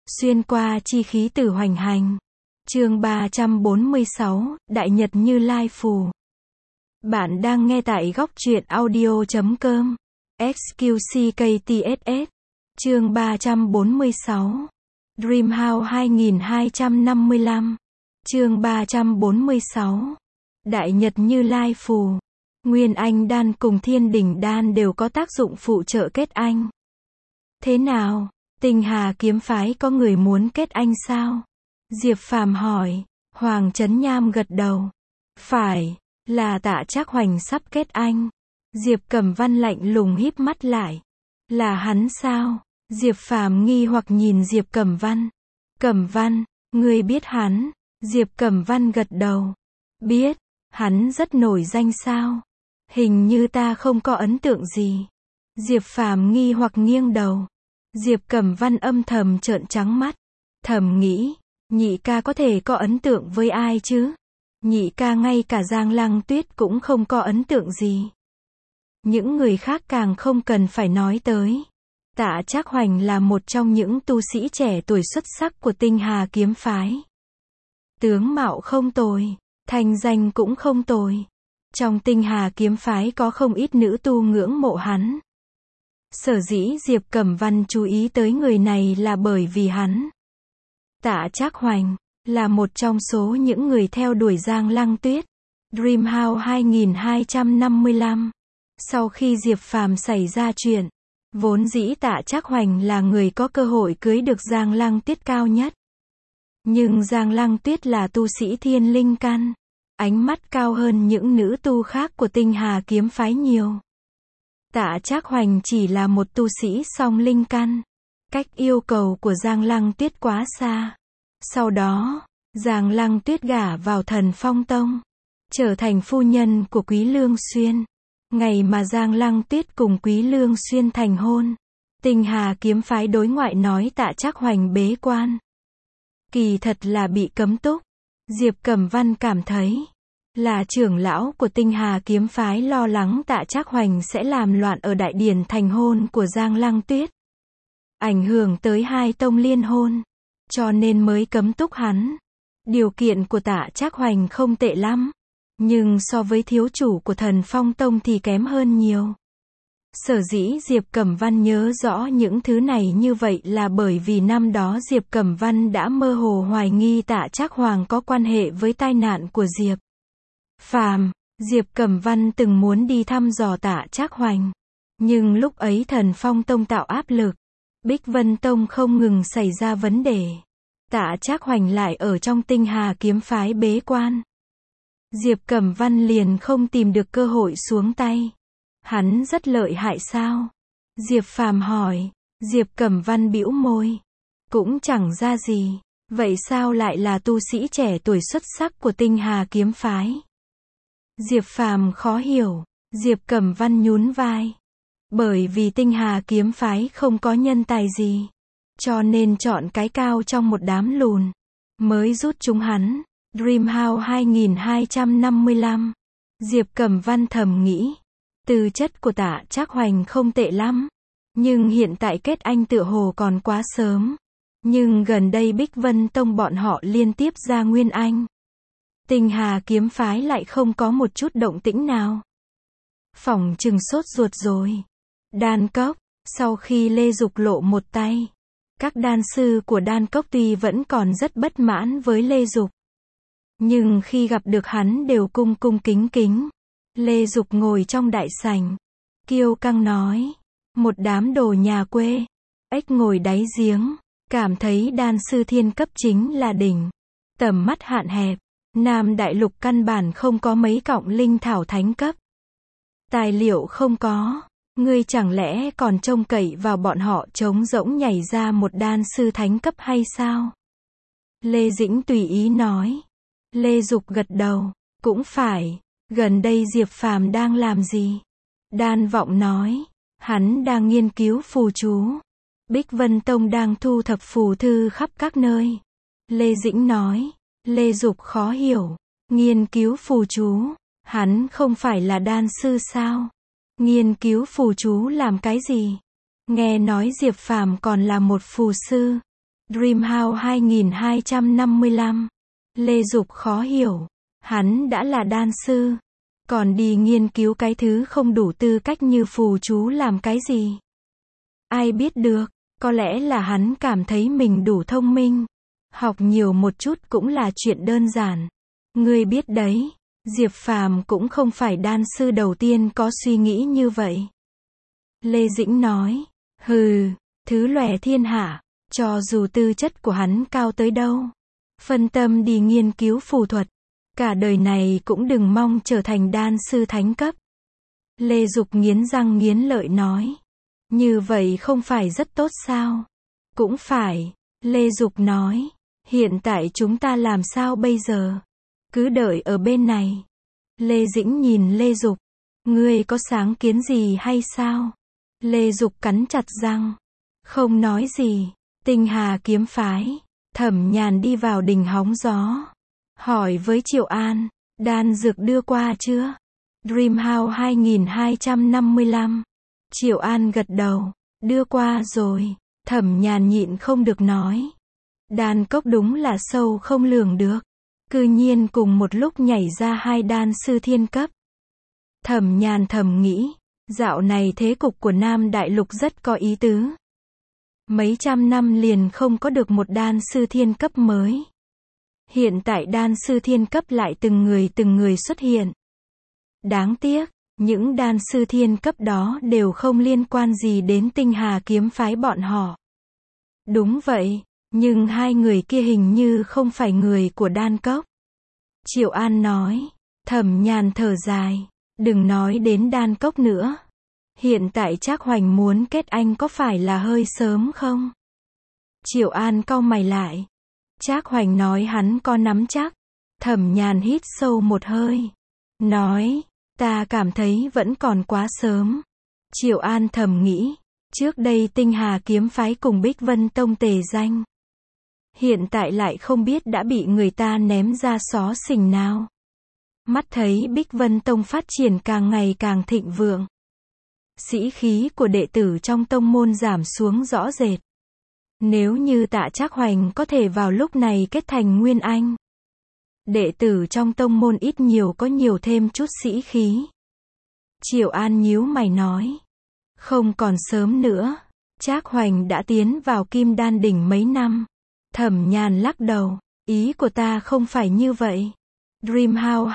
Xuyên qua chi khí tử hoành hành. Chương 346, Đại Nhật Như Lai Phù. Bạn đang nghe tại góc truyện audio.com. XQCKTSS. Chương 346. Dream House 2255. Chương 346. Đại Nhật Như Lai Phù. Nguyên Anh Đan cùng Thiên Đỉnh Đan đều có tác dụng phụ trợ kết anh. Thế nào, Tinh Hà kiếm phái có người muốn kết anh sao? Diệp Phàm hỏi. Hoàng Chấn Nham gật đầu. Phải, là Tạ Trác Hoành sắp kết anh. Diệp Cẩm Văn lạnh lùng híp mắt lại. Là hắn sao? Diệp Phàm nghi hoặc nhìn Diệp Cẩm Văn. Cẩm Văn, ngươi biết hắn? Diệp Cẩm Văn gật đầu. Biết, hắn rất nổi danh sao? Hình như ta không có ấn tượng gì. Diệp Phàm nghi hoặc nghiêng đầu. Diệp Cẩm Văn âm thầm trợn trắng mắt. Thầm nghĩ, nhị ca có thể có ấn tượng với ai chứ? Nhị ca ngay cả Giang Lăng Tuyết cũng không có ấn tượng gì. Những người khác càng không cần phải nói tới. Tạ Trác Hoành là một trong những tu sĩ trẻ tuổi xuất sắc của Tinh Hà kiếm phái. Tướng mạo không tồi, thành danh cũng không tồi. Trong Tinh Hà kiếm phái có không ít nữ tu ngưỡng mộ hắn. Sở dĩ Diệp Cẩm Văn chú ý tới người này là bởi vì hắn. Tạ Trác Hoành là một trong số những người theo đuổi Giang Lăng Tuyết. Dream House 2255. Sau khi Diệp Phàm xảy ra chuyện, vốn dĩ Tạ Trác Hoành là người có cơ hội cưới được Giang Lăng Tuyết cao nhất. Nhưng Giang Lăng Tuyết là tu sĩ thiên linh căn, ánh mắt cao hơn những nữ tu khác của Tinh Hà kiếm phái nhiều. Tạ Trác Hoành chỉ là một tu sĩ song linh căn. Cách yêu cầu của Giang Lăng Tuyết quá xa. Sau đó, Giang Lăng Tuyết gả vào Thần Phong Tông, trở thành phu nhân của Quý Lương Xuyên. Ngày mà Giang Lăng Tuyết cùng Quý Lương Xuyên thành hôn, Tinh Hà kiếm phái đối ngoại nói Tạ Trác Hoành bế quan. Kỳ thật là bị cấm túc. Diệp Cẩm Văn cảm thấy là trưởng lão của Tinh Hà kiếm phái lo lắng Tạ Trác Hoành sẽ làm loạn ở đại điển thành hôn của Giang Lăng Tuyết, ảnh hưởng tới hai tông liên hôn, cho nên mới cấm túc hắn. Điều kiện của Tạ Trác Hoành không tệ lắm, nhưng so với thiếu chủ của Thần Phong Tông thì kém hơn nhiều. Sở dĩ Diệp Cẩm Văn nhớ rõ những thứ này như vậy là bởi vì năm đó Diệp Cẩm Văn đã mơ hồ hoài nghi Tạ Trác Hoành có quan hệ với tai nạn của Diệp Phàm. Diệp Cẩm Văn từng muốn đi thăm dò Tạ Trác Hoành, nhưng lúc ấy Thần Phong Tông tạo áp lực, Bích Vân Tông không ngừng xảy ra vấn đề. Tạ Trác Hoành lại ở trong Tinh Hà kiếm phái bế quan. Diệp Cẩm Văn liền không tìm được cơ hội xuống tay. Hắn rất lợi hại sao? Diệp Phàm hỏi. Diệp Cẩm Văn bĩu môi. Cũng chẳng ra gì. Vậy sao lại là tu sĩ trẻ tuổi xuất sắc của Tinh Hà kiếm phái? Diệp Phàm khó hiểu. Diệp Cẩm Văn nhún vai. Bởi vì Tinh Hà kiếm phái không có nhân tài gì, cho nên chọn cái cao trong một đám lùn, mới rút chúng hắn. Dream House 2255. Diệp Cẩm Văn thầm nghĩ. Tư chất của Tạ Trác Hoành không tệ lắm, nhưng hiện tại kết anh tựa hồ còn quá sớm. Nhưng gần đây Bích Vân Tông bọn họ liên tiếp ra nguyên anh. Tinh Hà kiếm phái lại không có một chút động tĩnh nào. Phỏng chừng sốt ruột rồi. Đan Cốc. Sau khi Lê Dục lộ một tay, các đan sư của Đan Cốc tuy vẫn còn rất bất mãn với Lê Dục, nhưng khi gặp được hắn đều cung cung kính kính. Lê Dục ngồi trong đại sảnh, kiêu căng nói. Một đám đồ nhà quê, ếch ngồi đáy giếng, cảm thấy đan sư thiên cấp chính là đỉnh. Tầm mắt hạn hẹp, Nam Đại Lục căn bản không có mấy cọng linh thảo thánh cấp. Tài liệu không có. Ngươi chẳng lẽ còn trông cậy vào bọn họ trống rỗng nhảy ra một đan sư thánh cấp hay sao? Lê Dĩnh tùy ý nói. Lê Dục gật đầu. Cũng phải. Gần đây Diệp Phàm đang làm gì? Đan Vọng nói. Hắn đang nghiên cứu phù chú. Bích Vân Tông đang thu thập phù thư khắp các nơi. Lê Dĩnh nói. Lê Dục khó hiểu. Nghiên cứu phù chú. Hắn không phải là đan sư sao? Nghiên cứu phù chú làm cái gì? Nghe nói Diệp Phàm còn là một phù sư. Dreamhouse 2255. Lê Dục khó hiểu. Hắn đã là đan sư. Còn đi nghiên cứu cái thứ không đủ tư cách như phù chú làm cái gì? Ai biết được, có lẽ là hắn cảm thấy mình đủ thông minh. Học nhiều một chút cũng là chuyện đơn giản. Ngươi biết đấy, Diệp Phàm cũng không phải đan sư đầu tiên có suy nghĩ như vậy. Lê Dĩnh nói, hừ, thứ lòe thiên hạ, cho dù tư chất của hắn cao tới đâu, phân tâm đi nghiên cứu phù thuật, cả đời này cũng đừng mong trở thành đan sư thánh cấp. Lê Dục nghiến răng nghiến lợi nói, như vậy không phải rất tốt sao? Cũng phải, Lê Dục nói, hiện tại chúng ta làm sao bây giờ? Cứ đợi ở bên này. Lê Dĩnh nhìn Lê Dục, ngươi có sáng kiến gì hay sao? Lê Dục cắn chặt răng, không nói gì. Tinh Hà kiếm phái, Thẩm Nhàn đi vào đình hóng gió, hỏi với Triệu An, đan dược đưa qua chưa? Dreamhouse 2255. Triệu An gật đầu, đưa qua rồi. Thẩm Nhàn nhịn không được nói, đan cốc đúng là sâu không lường được, cư nhiên cùng một lúc nhảy ra hai đan sư thiên cấp. Thẩm Nhàn thầm nghĩ, dạo này thế cục của Nam Đại Lục rất có ý tứ. Mấy trăm năm liền không có được một đan sư thiên cấp mới. Hiện tại đan sư thiên cấp lại từng người xuất hiện. Đáng tiếc, những đan sư thiên cấp đó đều không liên quan gì đến Tinh Hà kiếm phái bọn họ. Đúng vậy, nhưng hai người kia hình như không phải người của đan cốc. Triệu An nói. Thẩm Nhàn thở dài, đừng nói đến đan cốc nữa. Hiện tại Trác Hoành muốn kết anh có phải là hơi sớm không? Triệu An cau mày lại. Trác Hoành nói hắn có nắm chắc. Thẩm Nhàn hít sâu một hơi, nói, ta cảm thấy vẫn còn quá sớm. Triệu An thầm nghĩ, trước đây Tinh Hà kiếm phái cùng Bích Vân Tông tề danh. Hiện tại lại không biết đã bị người ta ném ra xó xỉnh nào. Mắt thấy Bích Vân Tông phát triển càng ngày càng thịnh vượng. Sĩ khí của đệ tử trong tông môn giảm xuống rõ rệt. Nếu như Tạ Trác Hoành có thể vào lúc này kết thành Nguyên Anh, đệ tử trong tông môn ít nhiều có nhiều thêm chút sĩ khí. Triệu An nhíu mày nói, không còn sớm nữa, Trác Hoành đã tiến vào Kim Đan đỉnh mấy năm. Thẩm Nhàn lắc đầu, ý của ta không phải như vậy. Dreamhouse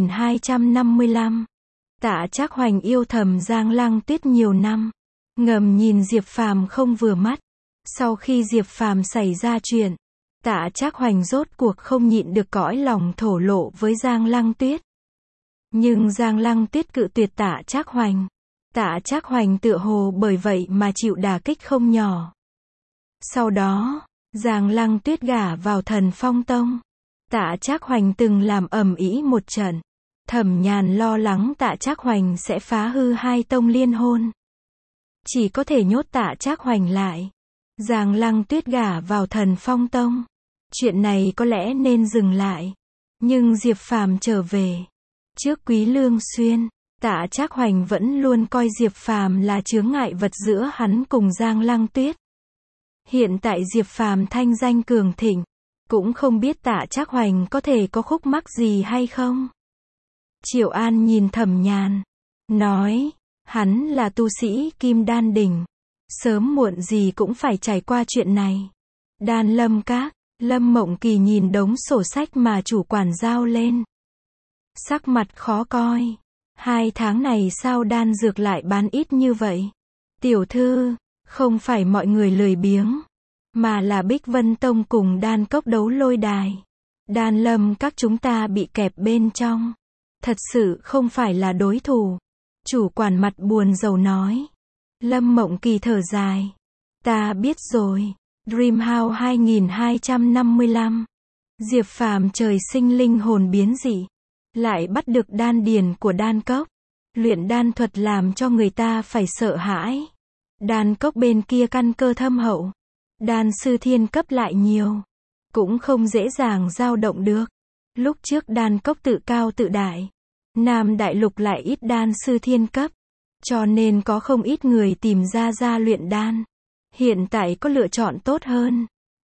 2255. Tạ Trác Hoành yêu thầm Giang Lăng Tuyết nhiều năm, ngầm nhìn Diệp Phàm không vừa mắt. Sau khi Diệp Phàm xảy ra chuyện, Tạ Trác Hoành rốt cuộc không nhịn được cõi lòng thổ lộ với Giang Lăng Tuyết. Nhưng Giang Lăng Tuyết cự tuyệt Tạ Trác Hoành. Tạ Trác Hoành tựa hồ bởi vậy mà chịu đả kích không nhỏ. Sau đó, Giang Lăng Tuyết gả vào Thần Phong Tông. Tạ Trác Hoành từng làm ầm ĩ một trận. Thẩm Nhàn lo lắng Tạ Trác Hoành sẽ phá hư hai tông liên hôn. Chỉ có thể nhốt Tạ Trác Hoành lại. Giang Lăng Tuyết gả vào Thần Phong Tông. Chuyện này có lẽ nên dừng lại. Nhưng Diệp Phàm trở về. Trước Quý Lương Xuyên, Tạ Trác Hoành vẫn luôn coi Diệp Phàm là chướng ngại vật giữa hắn cùng Giang Lăng Tuyết. Hiện tại Diệp Phàm thanh danh cường thịnh, cũng không biết Tạ Trác Hoành có thể có khúc mắc gì hay không. Triệu An nhìn Thẩm Nhàn, nói, hắn là tu sĩ Kim Đan đỉnh, sớm muộn gì cũng phải trải qua chuyện này. Đan Lâm Các, Lâm Mộng Kỳ nhìn đống sổ sách mà chủ quản giao lên. Sắc mặt khó coi. 2 tháng này sao đan dược lại bán ít như vậy? Tiểu thư, không phải mọi người lười biếng, mà là Bích Vân Tông cùng Đan Cốc đấu lôi đài. Đan Lâm Các chúng ta bị kẹp bên trong. Thật sự không phải là đối thủ. Chủ quản mặt buồn rầu nói. Lâm Mộng Kỳ thở dài. Ta biết rồi. Dreamhouse 2255. Diệp Phàm trời sinh linh hồn biến dị, lại bắt được đan điền của Đan Cốc. Luyện đan thuật làm cho người ta phải sợ hãi. Đan Cốc bên kia căn cơ thâm hậu, đan sư thiên cấp lại nhiều, cũng không dễ dàng dao động được. Lúc trước Đan Cốc tự cao tự đại, Nam Đại Lục lại ít đan sư thiên cấp, cho nên có không ít người tìm ra luyện đan. Hiện tại có lựa chọn tốt hơn.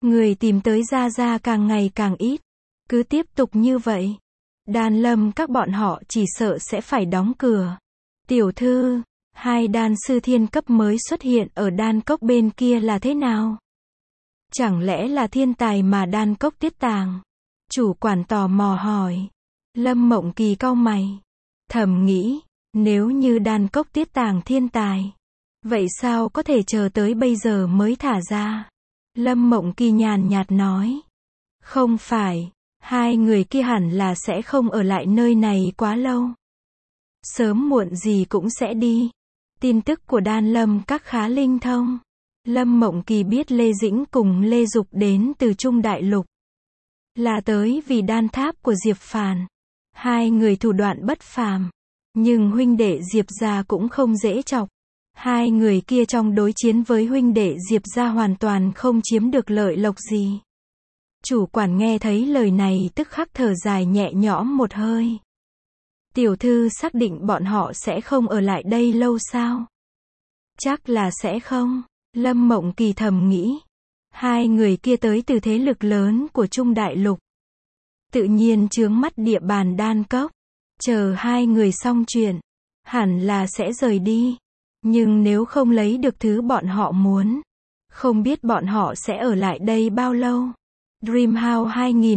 Người tìm tới Gia Gia càng ngày càng ít. Cứ tiếp tục như vậy, Đan Lâm các bọn họ chỉ sợ sẽ phải đóng cửa. Tiểu thư, hai đan sư thiên cấp mới xuất hiện ở đan cốc bên kia là thế nào? Chẳng lẽ là thiên tài mà đan cốc tiết tàng? Chủ quản tò mò hỏi. Lâm Mộng Kỳ cau mày. Thầm nghĩ, nếu như đan cốc tiết tàng thiên tài, vậy sao có thể chờ tới bây giờ mới thả ra? Lâm Mộng Kỳ nhàn nhạt nói. Không phải, hai người kia hẳn là sẽ không ở lại nơi này quá lâu. Sớm muộn gì cũng sẽ đi. Tin tức của Đan Lâm các khá linh thông. Lâm Mộng Kỳ biết Lê Dĩnh cùng Lê Dục đến từ Trung Đại Lục, là tới vì đan tháp của Diệp Phàn. Hai người thủ đoạn bất phàm, nhưng huynh đệ Diệp gia cũng không dễ chọc. Hai người kia trong đối chiến với huynh đệ Diệp gia hoàn toàn không chiếm được lợi lộc gì. Chủ quản nghe thấy lời này tức khắc thở dài nhẹ nhõm một hơi. Tiểu thư xác định bọn họ sẽ không ở lại đây lâu sao? Chắc là sẽ không. Lâm Mộng Kỳ thầm nghĩ. Hai người kia tới từ thế lực lớn của Trung Đại Lục, tự nhiên chướng mắt địa bàn đan cốc. Chờ hai người xong chuyện, hẳn là sẽ rời đi. Nhưng nếu không lấy được thứ bọn họ muốn, không biết bọn họ sẽ ở lại đây bao lâu. Dreamhouse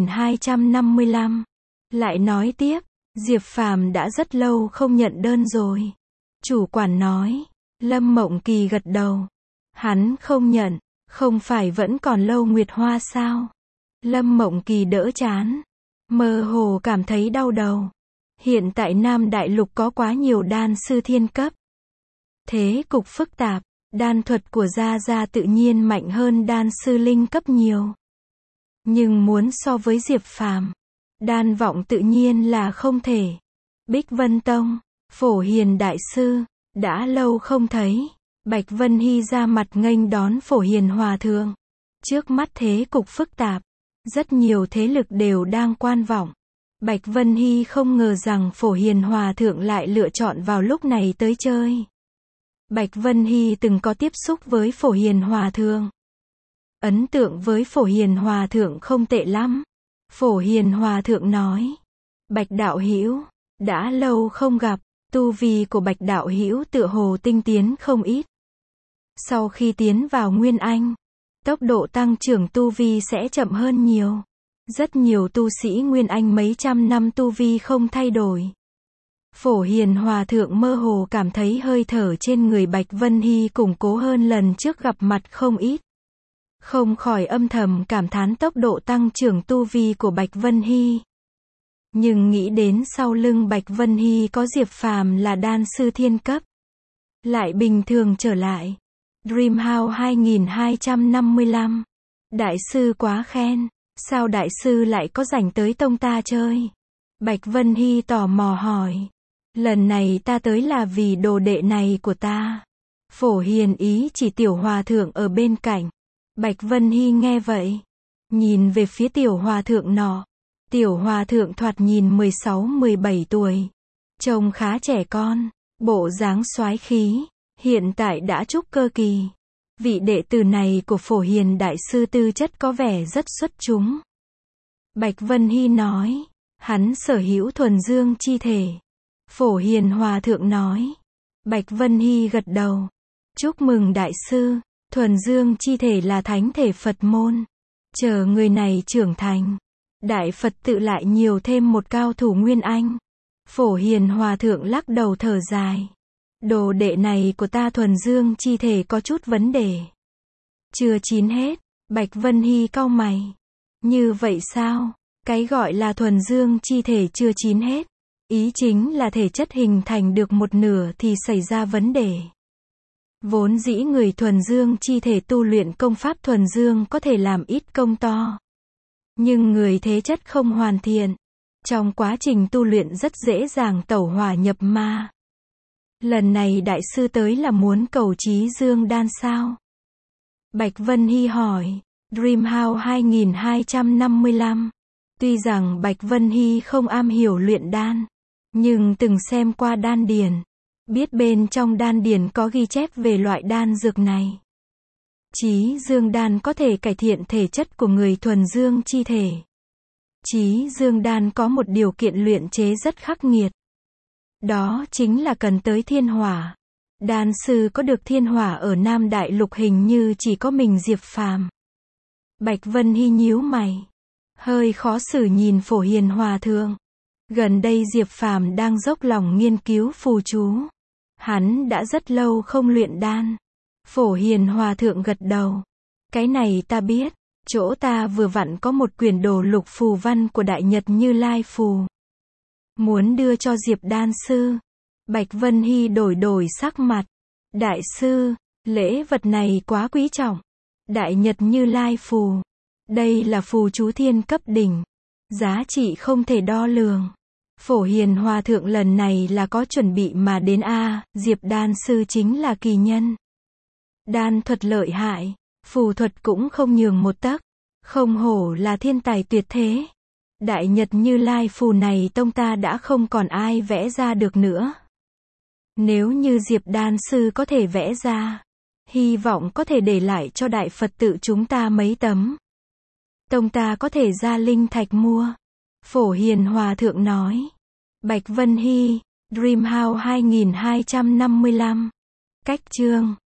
2255 lại nói tiếp, Diệp Phàm đã rất lâu không nhận đơn rồi. Chủ quản nói. Lâm Mộng Kỳ gật đầu. Hắn không nhận, không phải vẫn còn Lâu Nguyệt Hoa sao? Lâm Mộng Kỳ đỡ chán, mơ hồ cảm thấy đau đầu. Hiện tại Nam Đại Lục có quá nhiều đan sư thiên cấp. Thế cục phức tạp, đan thuật của Gia Gia tự nhiên mạnh hơn đan sư linh cấp nhiều. Nhưng muốn so với Diệp Phàm, đan vọng tự nhiên là không thể. Bích Vân Tông, Phổ Hiền Đại Sư, đã lâu không thấy. Bạch Vân Hy ra mặt nghênh đón Phổ Hiền Hòa Thượng. Trước mắt thế cục phức tạp, rất nhiều thế lực đều đang quan vọng. Bạch Vân Hy không ngờ rằng Phổ Hiền Hòa Thượng lại lựa chọn vào lúc này tới chơi. Bạch Vân Hy từng có tiếp xúc với Phổ Hiền Hòa Thượng. Ấn tượng với Phổ Hiền Hòa Thượng không tệ lắm. Phổ Hiền Hòa Thượng nói. Bạch đạo hữu, đã lâu không gặp, tu vi của Bạch đạo hữu tựa hồ tinh tiến không ít. Sau khi tiến vào Nguyên Anh, tốc độ tăng trưởng tu vi sẽ chậm hơn nhiều. Rất nhiều tu sĩ Nguyên Anh mấy trăm năm tu vi không thay đổi. Phổ Hiền Hòa Thượng mơ hồ cảm thấy hơi thở trên người Bạch Vân Hy củng cố hơn lần trước gặp mặt không ít. Không khỏi âm thầm cảm thán tốc độ tăng trưởng tu vi của Bạch Vân Hy. Nhưng nghĩ đến sau lưng Bạch Vân Hy có Diệp Phàm là đan sư thiên cấp, lại bình thường trở lại. Dreamhouse 2255. Đại sư quá khen, sao đại sư lại có rảnh tới tông ta chơi? Bạch Vân Hy tò mò hỏi. Lần này ta tới là vì đồ đệ này của ta. Phổ Hiền ý chỉ tiểu hòa thượng ở bên cạnh. Bạch Vân Hy nghe vậy, nhìn về phía tiểu hòa thượng nọ. Tiểu hòa thượng thoạt nhìn 16-17 tuổi, trông khá trẻ con, bộ dáng soái khí, hiện tại đã trúc cơ kỳ. Vị đệ tử này của Phổ Hiền Đại Sư tư chất có vẻ rất xuất chúng. Bạch Vân Hy nói, hắn sở hữu thuần dương chi thể. Phổ Hiền Hòa Thượng nói. Bạch Vân Hy gật đầu. Chúc mừng Đại Sư, thuần dương chi thể là thánh thể Phật môn. Chờ người này trưởng thành, Đại Phật tự lại nhiều thêm một cao thủ Nguyên Anh. Phổ Hiền Hòa Thượng lắc đầu thở dài. Đồ đệ này của ta thuần dương chi thể có chút vấn đề. Chưa chín hết. Bạch Vân Hy cau mày. Như vậy sao? Cái gọi là thuần dương chi thể chưa chín hết, ý chính là thể chất hình thành được một nửa thì xảy ra vấn đề. Vốn dĩ người thuần dương chi thể tu luyện công pháp thuần dương có thể làm ít công to. Nhưng người thế chất không hoàn thiện, trong quá trình tu luyện rất dễ dàng tẩu hỏa nhập ma. Lần này đại sư tới là muốn cầu chí dương đan sao? Bạch Vân Hy hỏi. Dreamhouse 2255. Tuy rằng Bạch Vân Hy không am hiểu luyện đan, nhưng từng xem qua đan điển, biết bên trong đan điển có ghi chép về loại đan dược này. Chí dương đan có thể cải thiện thể chất của người thuần dương chi thể. Chí dương đan có một điều kiện luyện chế rất khắc nghiệt. Đó chính là cần tới thiên hỏa. Đan sư có được thiên hỏa ở Nam Đại Lục hình như chỉ có mình Diệp Phàm. Bạch Vân Hy nhíu mày, hơi khó xử nhìn Phổ Hiền Hòa Thượng. Gần đây Diệp Phàm đang dốc lòng nghiên cứu phù chú. Hắn đã rất lâu không luyện đan. Phổ Hiền Hòa Thượng gật đầu. Cái này ta biết, chỗ ta vừa vặn có một quyển đồ lục phù văn của Đại Nhật Như Lai Phù. Muốn đưa cho Diệp đan sư. Bạch Vân Hy đổi sắc mặt. Đại sư, lễ vật này quá quý trọng. Đại Nhật Như Lai Phù. Đây là phù chú thiên cấp đỉnh. Giá trị không thể đo lường. Phổ Hiền Hòa Thượng lần này là có chuẩn bị mà đến a, Diệp đan sư chính là kỳ nhân. Đan thuật lợi hại, phù thuật cũng không nhường một tấc. Không hổ là thiên tài tuyệt thế. Đại Nhật Như Lai Phù này tông ta đã không còn ai vẽ ra được nữa. Nếu như Diệp đan sư có thể vẽ ra, hy vọng có thể để lại cho Đại Phật tự chúng ta mấy tấm. Tông ta có thể ra linh thạch mua. Phổ Hiền Hòa Thượng nói. Bạch Vân Hy, Dream House 2255. Cách chương